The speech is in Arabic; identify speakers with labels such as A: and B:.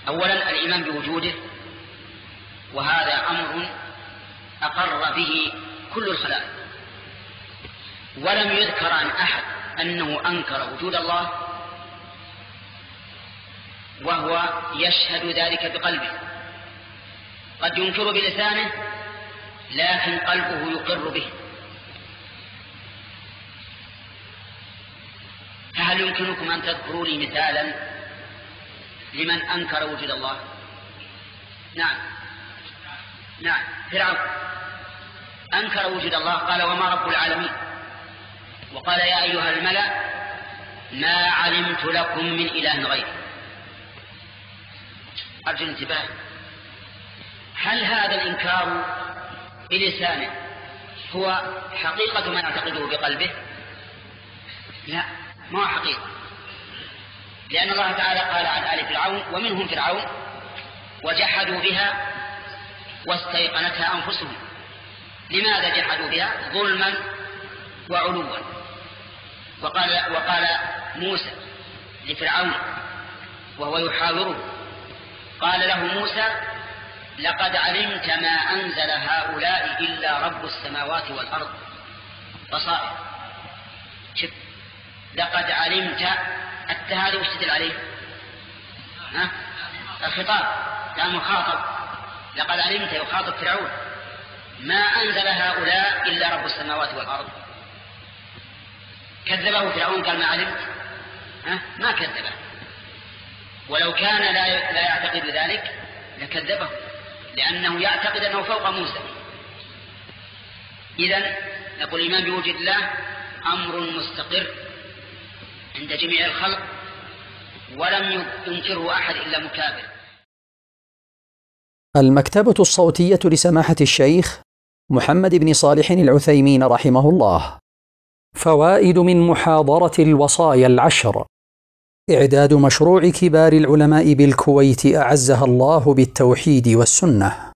A: أولا الإيمان بوجوده، وهذا أمر أقر به كل الخلائق، ولم يذكر عن أحد أنه أنكر وجود الله وهو يشهد ذلك بقلبه. قد ينكر بلسانه لكن قلبه يقر به. فهل يمكنكم أن تذكروا لي مثالا لمن أنكر وجود الله؟ نعم فرعون أنكر وجود الله، قال وما رب العالمين، وقال يا أيها الملأ ما علمت لكم من إله غيري. أرجو الانتباه، هل هذا الإنكار بلسانه هو حقيقة ما يعتقده بقلبه؟ لا، ما هو حقيقة، لأن الله تعالى قال عن آل فرعون ومنهم فرعون وجحدوا بها واستيقنتها أنفسهم. لماذا جحدوا بها؟ ظلما وعلوا. وقال موسى لفرعون وهو يحاوره، قال له موسى لقد علمت ما أنزل هؤلاء إلا رب السماوات والأرض بصائر. شوف، لقد علمت التهادي وش تدل عليه؟ الخطاب كان مخاطب، لقد علمت يخاطب فرعون ما أنزل هؤلاء إلا رب السماوات والأرض. كذبه فرعون قال ما علمت؟ ما كذبه، ولو كان لا يعتقد ذلك لكذبه، لأنه يعتقد أنه فوق موسى. إذن نقول الإيمان بوجود الله أمر مستقر عند جميع الخلق، ولم ينكره أحد إلا مكابر.
B: المكتبة الصوتية لسماحة الشيخ محمد بن صالح العثيمين رحمه الله. فوائد من محاضرة الوصايا العشر. إعداد مشروع كبار العلماء بالكويت أعزها الله بالتوحيد والسنة.